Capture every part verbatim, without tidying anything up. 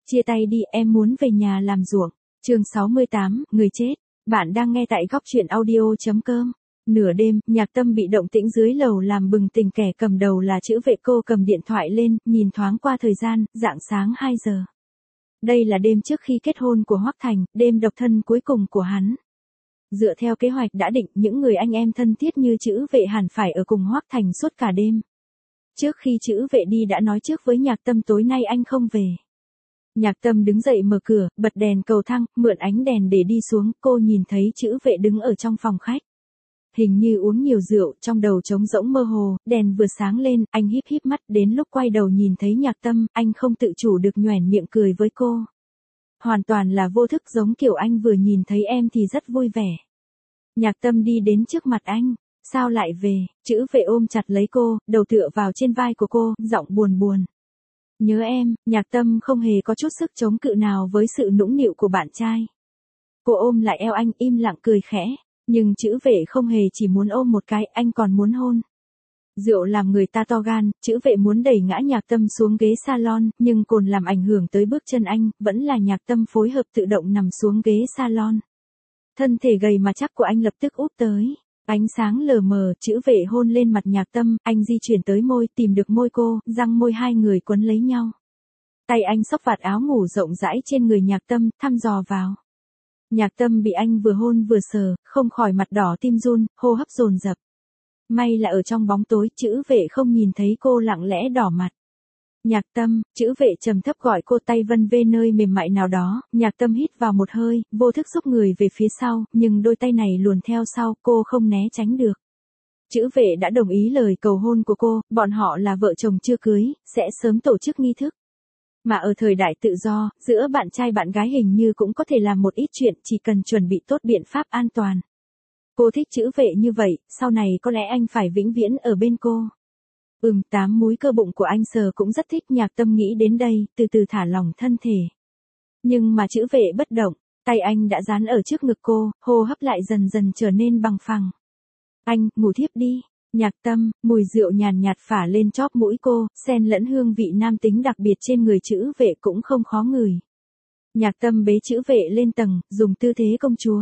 Chia tay đi, em muốn về nhà làm ruộng. Chương sáu mươi tám, người chết. Bạn đang nghe tại góc truyện audio chấm com. Nửa đêm, Nhạc Tâm bị động tĩnh dưới lầu làm bừng tỉnh, kẻ cầm đầu là Chữ Vệ. Cô cầm điện thoại lên, nhìn thoáng qua thời gian, rạng sáng hai giờ. Đây là đêm trước khi kết hôn của Hoắc Thành, đêm độc thân cuối cùng của hắn. Dựa theo kế hoạch đã định, những người anh em thân thiết như Chữ Vệ hẳn phải ở cùng Hoắc Thành suốt cả đêm. Trước khi Chữ Vệ đi đã nói trước với Nhạc Tâm tối nay anh không về. Nhạc Tâm đứng dậy mở cửa, bật đèn cầu thang, mượn ánh đèn để đi xuống. Cô nhìn thấy Chữ Vệ đứng ở trong phòng khách. Hình như uống nhiều rượu, trong đầu trống rỗng mơ hồ, đèn vừa sáng lên, anh híp híp mắt, đến lúc quay đầu nhìn thấy Nhạc Tâm, anh không tự chủ được nhoẻn miệng cười với cô. Hoàn toàn là vô thức, giống kiểu anh vừa nhìn thấy em thì rất vui vẻ. Nhạc Tâm đi đến trước mặt anh. Sao lại về? Chữ Vệ ôm chặt lấy cô, đầu tựa vào trên vai của cô, giọng buồn buồn. Nhớ em. Nhạc Tâm không hề có chút sức chống cự nào với sự nũng nịu của bạn trai. Cô ôm lại eo anh, im lặng cười khẽ. Nhưng Chữ Vệ không hề chỉ muốn ôm một cái, anh còn muốn hôn. Rượu làm người ta to gan, Chữ Vệ muốn đẩy ngã Nhạc Tâm xuống ghế salon, nhưng cồn làm ảnh hưởng tới bước chân anh, vẫn là Nhạc Tâm phối hợp tự động nằm xuống ghế salon. Thân thể gầy mà chắc của anh lập tức úp tới. Ánh sáng lờ mờ, Chữ Vệ hôn lên mặt Nhạc Tâm, anh di chuyển tới môi, tìm được môi cô, răng môi hai người quấn lấy nhau. Tay anh xốc vạt áo ngủ rộng rãi trên người Nhạc Tâm, thăm dò vào. Nhạc Tâm bị anh vừa hôn vừa sờ, không khỏi mặt đỏ tim run, hô hấp dồn dập. May là ở trong bóng tối, Chữ Vệ không nhìn thấy cô lặng lẽ đỏ mặt. Nhạc Tâm. Chữ Vệ trầm thấp gọi cô, tay vân vê nơi mềm mại nào đó. Nhạc Tâm hít vào một hơi, vô thức xúc người về phía sau, nhưng đôi tay này luồn theo sau, cô không né tránh được. Chữ Vệ đã đồng ý lời cầu hôn của cô, bọn họ là vợ chồng chưa cưới, sẽ sớm tổ chức nghi thức. Mà ở thời đại tự do, giữa bạn trai bạn gái hình như cũng có thể làm một ít chuyện, chỉ cần chuẩn bị tốt biện pháp an toàn. Cô thích Chữ Vệ như vậy, sau này có lẽ anh phải vĩnh viễn ở bên cô. Ừm, tám múi cơ bụng của anh sờ cũng rất thích. Nhạc Tâm nghĩ đến đây, từ từ thả lỏng thân thể. Nhưng mà Chữ Vệ bất động, tay anh đã dán ở trước ngực cô, hô hấp lại dần dần trở nên bằng phẳng. Anh, ngủ thiếp đi. Nhạc Tâm. Mùi rượu nhàn nhạt phả lên chóp mũi cô, xen lẫn hương vị nam tính đặc biệt trên người Chữ Vệ cũng không khó ngửi. Nhạc Tâm bế Chữ Vệ lên tầng, dùng tư thế công chúa.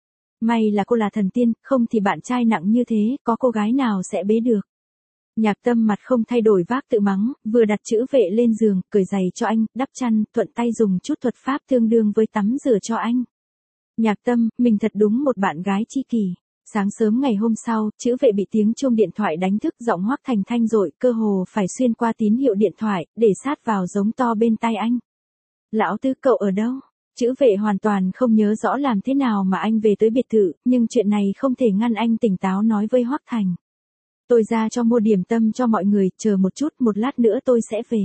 May là cô là thần tiên, không thì bạn trai nặng như thế, có cô gái nào sẽ bế được. Nhạc Tâm mặt không thay đổi vác tự mắng, vừa đặt Chữ Vệ lên giường, cởi giày cho anh, đắp chăn, thuận tay dùng chút thuật pháp tương đương với tắm rửa cho anh. Nhạc Tâm, mình thật đúng một bạn gái tri kỷ. Sáng sớm ngày hôm sau, Chữ Vệ bị tiếng chuông điện thoại đánh thức, giọng Hoắc Thành thanh dội, cơ hồ phải xuyên qua tín hiệu điện thoại, để sát vào giống to bên tai anh. Lão Tứ, cậu ở đâu? Chữ Vệ hoàn toàn không nhớ rõ làm thế nào mà anh về tới biệt thự, nhưng chuyện này không thể ngăn anh tỉnh táo nói với Hoắc Thành. Tôi ra cho mua điểm tâm cho mọi người, chờ một chút, một lát nữa tôi sẽ về.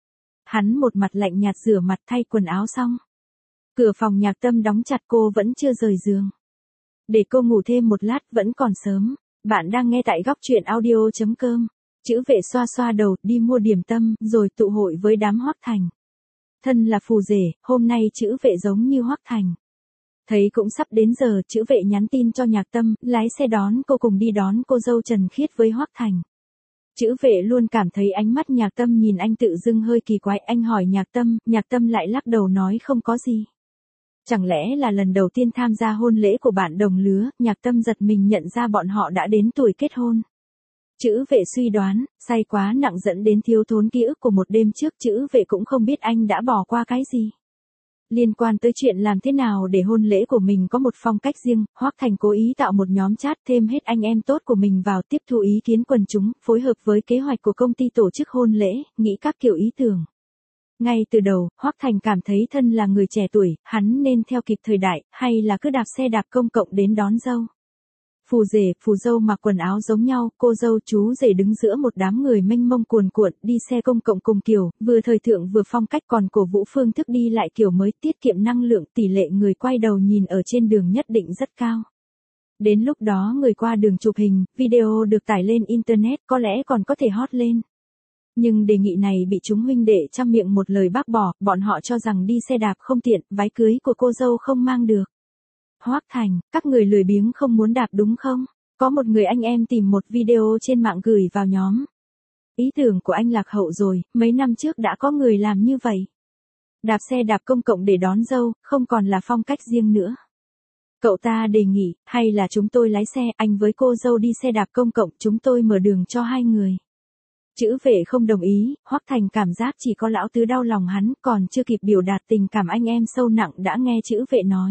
Hắn một mặt lạnh nhạt rửa mặt thay quần áo xong. Cửa phòng Nhạc Tâm đóng chặt, cô vẫn chưa rời giường. Để cô ngủ thêm một lát, vẫn còn sớm. Bạn đang nghe tại góc truyện audio chấm com. Chữ Vệ xoa xoa đầu, đi mua điểm tâm, rồi tụ hội với đám Hoắc Thành. Thân là phù rể, hôm nay Chữ Vệ giống như Hoắc Thành. Thấy cũng sắp đến giờ, Chữ Vệ nhắn tin cho Nhạc Tâm, lái xe đón cô cùng đi đón cô dâu Trần Khiết với Hoắc Thành. Chữ Vệ luôn cảm thấy ánh mắt Nhạc Tâm nhìn anh tự dưng hơi kỳ quái, anh hỏi Nhạc Tâm, Nhạc Tâm lại lắc đầu nói không có gì. Chẳng lẽ là lần đầu tiên tham gia hôn lễ của bạn đồng lứa? Nhạc Tâm giật mình nhận ra bọn họ đã đến tuổi kết hôn. Chữ Vệ suy đoán, say quá nặng dẫn đến thiếu thốn ký ức của một đêm trước. Chữ Vệ cũng không biết anh đã bỏ qua cái gì. Liên quan tới chuyện làm thế nào để hôn lễ của mình có một phong cách riêng, Hoắc Thành cố ý tạo một nhóm chat thêm hết anh em tốt của mình vào, tiếp thu ý kiến quần chúng, phối hợp với kế hoạch của công ty tổ chức hôn lễ, nghĩ các kiểu ý tưởng. Ngay từ đầu, Hoắc Thành cảm thấy thân là người trẻ tuổi, hắn nên theo kịp thời đại, hay là cứ đạp xe đạp công cộng đến đón dâu. Phù rể, phù dâu mặc quần áo giống nhau, cô dâu chú rể đứng giữa một đám người mênh mông cuồn cuộn, đi xe công cộng cùng kiểu, vừa thời thượng vừa phong cách, còn cổ vũ phương thức đi lại kiểu mới, tiết kiệm năng lượng, tỷ lệ người quay đầu nhìn ở trên đường nhất định rất cao. Đến lúc đó người qua đường chụp hình, video được tải lên internet, có lẽ còn có thể hot lên. Nhưng đề nghị này bị chúng huynh đệ trăm miệng một lời bác bỏ, bọn họ cho rằng đi xe đạp không tiện, váy cưới của cô dâu không mang được. Hoắc Thành, các người lười biếng không muốn đạp đúng không? Có một người anh em tìm một video trên mạng gửi vào nhóm. Ý tưởng của anh lạc hậu rồi, mấy năm trước đã có người làm như vậy. Đạp xe đạp công cộng để đón dâu, không còn là phong cách riêng nữa. Cậu ta đề nghị, hay là chúng tôi lái xe, anh với cô dâu đi xe đạp công cộng, chúng tôi mở đường cho hai người. Chữ vệ không đồng ý, Hoắc Thành cảm giác chỉ có lão tứ đau lòng hắn, còn chưa kịp biểu đạt tình cảm anh em sâu nặng đã nghe chữ vệ nói.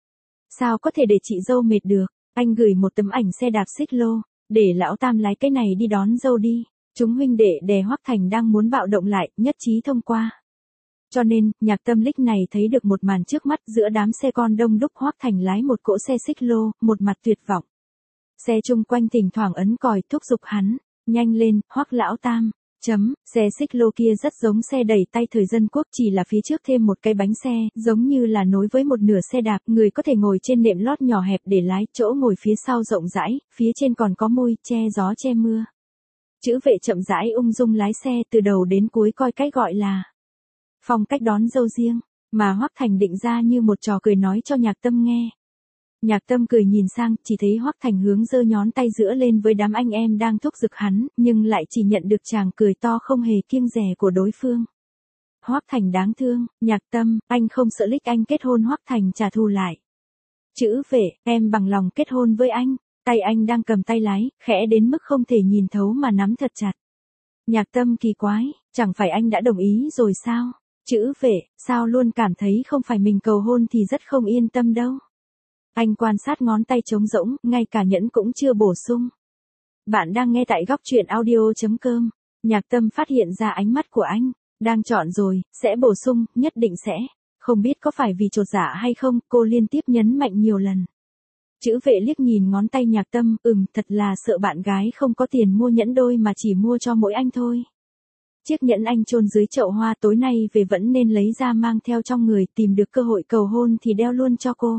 Sao có thể để chị dâu mệt được, anh gửi một tấm ảnh xe đạp xích lô, để lão tam lái cái này đi đón dâu đi. Chúng huynh đệ đè Hoắc Thành đang muốn bạo động lại, nhất trí thông qua. Cho nên, Nhạc Tâm lúc này thấy được một màn trước mắt giữa đám xe con đông đúc. Hoắc Thành lái một cỗ xe xích lô, một mặt tuyệt vọng. Xe chung quanh thỉnh thoảng ấn còi thúc giục hắn, nhanh lên, Hoắc lão tam. Chấm, xe xích lô kia rất giống xe đẩy tay thời dân quốc, chỉ là phía trước thêm một cái bánh xe, giống như là nối với một nửa xe đạp, người có thể ngồi trên nệm lót nhỏ hẹp để lái, chỗ ngồi phía sau rộng rãi, phía trên còn có môi, che gió che mưa. Chữ vệ chậm rãi ung dung lái xe từ đầu đến cuối coi cách gọi là phong cách đón dâu riêng, mà Hoắc Thành định ra như một trò cười nói cho Nhạc Tâm nghe. Nhạc Tâm cười nhìn sang, chỉ thấy Hoắc Thành hướng giơ nhón tay giữa lên với đám anh em đang thúc giục hắn, nhưng lại chỉ nhận được tràng cười to không hề kiêng dè của đối phương. Hoắc Thành đáng thương, Nhạc Tâm, anh không sợ lích anh kết hôn. Hoắc Thành trả thù lại. Chữ vệ, em bằng lòng kết hôn với anh. Tay anh đang cầm tay lái, khẽ đến mức không thể nhìn thấu mà nắm thật chặt. Nhạc Tâm kỳ quái, chẳng phải anh đã đồng ý rồi sao? Chữ vệ, sao luôn cảm thấy không phải mình cầu hôn thì rất không yên tâm đâu. Anh quan sát ngón tay trống rỗng, ngay cả nhẫn cũng chưa bổ sung. Bạn đang nghe tại góc truyện audio chấm com. Nhạc Tâm phát hiện ra ánh mắt của anh. Đang chọn rồi, sẽ bổ sung, nhất định sẽ. Không biết có phải vì chột dạ hay không, cô liên tiếp nhấn mạnh nhiều lần. Chữ vệ liếc nhìn ngón tay Nhạc Tâm, ừm, thật là sợ bạn gái không có tiền mua nhẫn đôi mà chỉ mua cho mỗi anh thôi. Chiếc nhẫn anh chôn dưới chậu hoa, tối nay về vẫn nên lấy ra mang theo trong người, tìm được cơ hội cầu hôn thì đeo luôn cho cô.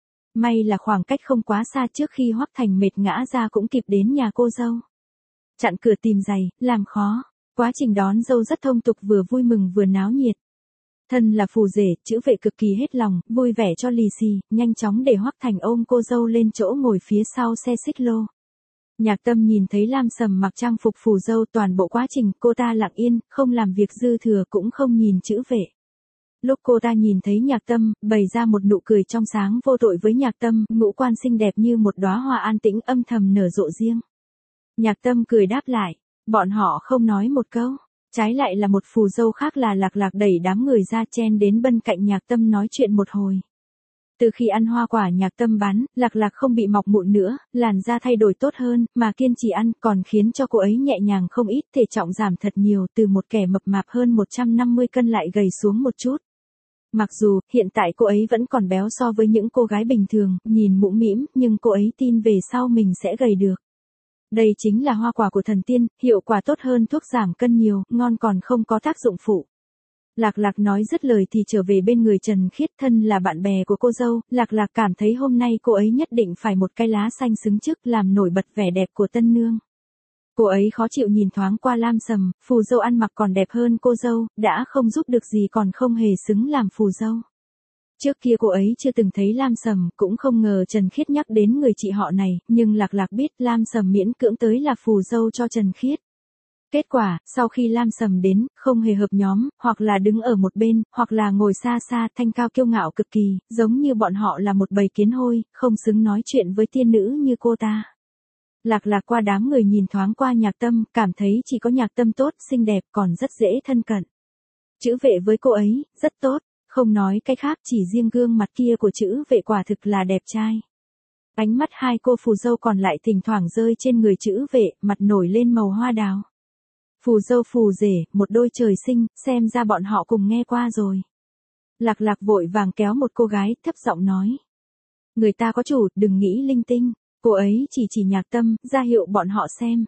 May là khoảng cách không quá xa, trước khi Hoắc Thành mệt ngã ra cũng kịp đến nhà cô dâu. Chặn cửa tìm giày, làm khó. Quá trình đón dâu rất thông tục, vừa vui mừng vừa náo nhiệt. Thân là phù rể, chữ vệ cực kỳ hết lòng, vui vẻ cho lì xì, nhanh chóng để Hoắc Thành ôm cô dâu lên chỗ ngồi phía sau xe xích lô. Nhạc Tâm nhìn thấy Lam Sầm mặc trang phục phù dâu, toàn bộ quá trình cô ta lặng yên, không làm việc dư thừa cũng không nhìn chữ vệ. Lúc cô ta nhìn thấy Nhạc Tâm, bày ra một nụ cười trong sáng vô tội với Nhạc Tâm, ngũ quan xinh đẹp như một đóa hoa an tĩnh âm thầm nở rộ riêng. Nhạc Tâm cười đáp lại, bọn họ không nói một câu. Trái lại là một phù dâu khác là Lạc Lạc đẩy đám người ra chen đến bên cạnh Nhạc Tâm nói chuyện một hồi. Từ khi ăn hoa quả Nhạc Tâm bán, Lạc Lạc không bị mọc mụn nữa, làn da thay đổi tốt hơn, mà kiên trì ăn còn khiến cho cô ấy nhẹ nhàng không ít, thể trọng giảm thật nhiều, từ một kẻ mập mạp hơn một trăm năm mươi cân lại gầy xuống một chút. Mặc dù, hiện tại cô ấy vẫn còn béo so với những cô gái bình thường, nhìn mũm mĩm, nhưng cô ấy tin về sau mình sẽ gầy được. Đây chính là hoa quả của thần tiên, hiệu quả tốt hơn thuốc giảm cân nhiều, ngon còn không có tác dụng phụ. Lạc Lạc nói dứt lời thì trở về bên người Trần Khiết, thân là bạn bè của cô dâu, Lạc Lạc cảm thấy hôm nay cô ấy nhất định phải một cái lá xanh xứng trước, làm nổi bật vẻ đẹp của tân nương. Cô ấy khó chịu nhìn thoáng qua Lam Sầm, phù dâu ăn mặc còn đẹp hơn cô dâu, đã không giúp được gì còn không hề xứng làm phù dâu. Trước kia cô ấy chưa từng thấy Lam Sầm, cũng không ngờ Trần Khiết nhắc đến người chị họ này, nhưng Lạc Lạc biết Lam Sầm miễn cưỡng tới là phù dâu cho Trần Khiết. Kết quả, sau khi Lam Sầm đến, không hề hợp nhóm, hoặc là đứng ở một bên, hoặc là ngồi xa xa, thanh cao kiêu ngạo cực kỳ, giống như bọn họ là một bầy kiến hôi, không xứng nói chuyện với tiên nữ như cô ta. Lạc Lạc qua đám người nhìn thoáng qua Nhạc Tâm, cảm thấy chỉ có Nhạc Tâm tốt, xinh đẹp, còn rất dễ thân cận. Chữ vệ với cô ấy, rất tốt, không nói cái khác, chỉ riêng gương mặt kia của chữ vệ quả thực là đẹp trai. Ánh mắt hai cô phù dâu còn lại thỉnh thoảng rơi trên người chữ vệ, mặt nổi lên màu hoa đào. Phù dâu phù rể, một đôi trời sinh, xem ra bọn họ cùng nghe qua rồi. Lạc Lạc vội vàng kéo một cô gái, thấp giọng nói. Người ta có chủ, đừng nghĩ linh tinh. Cô ấy chỉ chỉ Nhạc Tâm, ra hiệu bọn họ xem.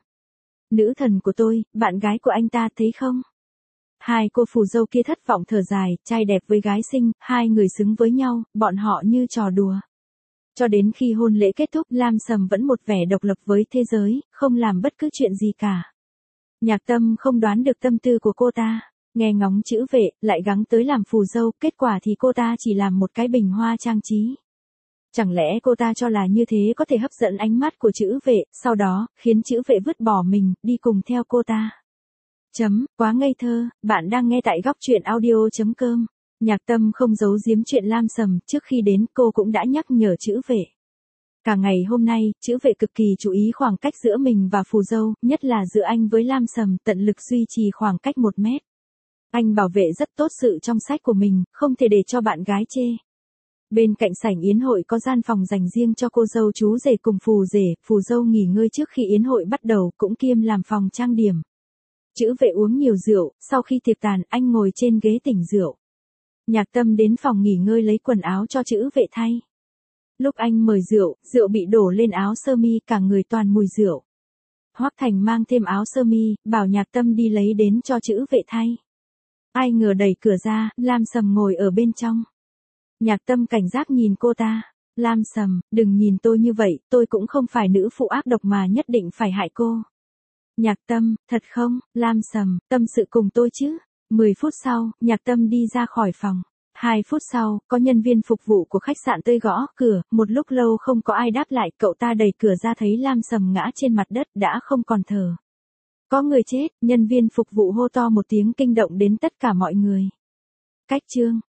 Nữ thần của tôi, bạn gái của anh ta thấy không? Hai cô phù dâu kia thất vọng thở dài, trai đẹp với gái xinh, hai người xứng với nhau, bọn họ như trò đùa. Cho đến khi hôn lễ kết thúc, Lam Sầm vẫn một vẻ độc lập với thế giới, không làm bất cứ chuyện gì cả. Nhạc Tâm không đoán được tâm tư của cô ta, nghe ngóng chữ vệ, lại gắng tới làm phù dâu, kết quả thì cô ta chỉ làm một cái bình hoa trang trí. Chẳng lẽ cô ta cho là như thế có thể hấp dẫn ánh mắt của chữ vệ, sau đó, khiến chữ vệ vứt bỏ mình, đi cùng theo cô ta. Chấm, quá ngây thơ, bạn đang nghe tại góc truyện audio chấm com. Nhạc Tâm không giấu giếm chuyện Lam Sầm, trước khi đến cô cũng đã nhắc nhở Chữ Vệ. Cả ngày hôm nay, Chữ Vệ cực kỳ chú ý khoảng cách giữa mình và phù dâu, nhất là giữa anh với Lam Sầm, tận lực duy trì khoảng cách một mét. Anh bảo vệ rất tốt sự trong sạch của mình, không thể để cho bạn gái chê. Bên cạnh sảnh yến hội có gian phòng dành riêng cho cô dâu chú rể cùng phù rể, phù dâu nghỉ ngơi trước khi yến hội bắt đầu, cũng kiêm làm phòng trang điểm. Chữ Vệ uống nhiều rượu, sau khi tiệc tàn, anh ngồi trên ghế tỉnh rượu. Nhạc Tâm đến phòng nghỉ ngơi lấy quần áo cho Chữ Vệ thay. Lúc anh mời rượu, rượu bị đổ lên áo sơ mi, cả người toàn mùi rượu. Hoắc Thành mang thêm áo sơ mi, bảo Nhạc Tâm đi lấy đến cho Chữ Vệ thay. Ai ngờ đẩy cửa ra, Lam Sầm ngồi ở bên trong. Nhạc Tâm cảnh giác nhìn cô ta. Lam Sầm, đừng nhìn tôi như vậy, tôi cũng không phải nữ phụ ác độc mà nhất định phải hại cô. Nhạc Tâm, thật không? Lam Sầm, tâm sự cùng tôi chứ. mười phút sau, Nhạc Tâm đi ra khỏi phòng. hai phút sau, có nhân viên phục vụ của khách sạn tới gõ cửa, một lúc lâu không có ai đáp lại, cậu ta đẩy cửa ra thấy Lam Sầm ngã trên mặt đất đã không còn thở. Có người chết, nhân viên phục vụ hô to một tiếng kinh động đến tất cả mọi người. Cách chương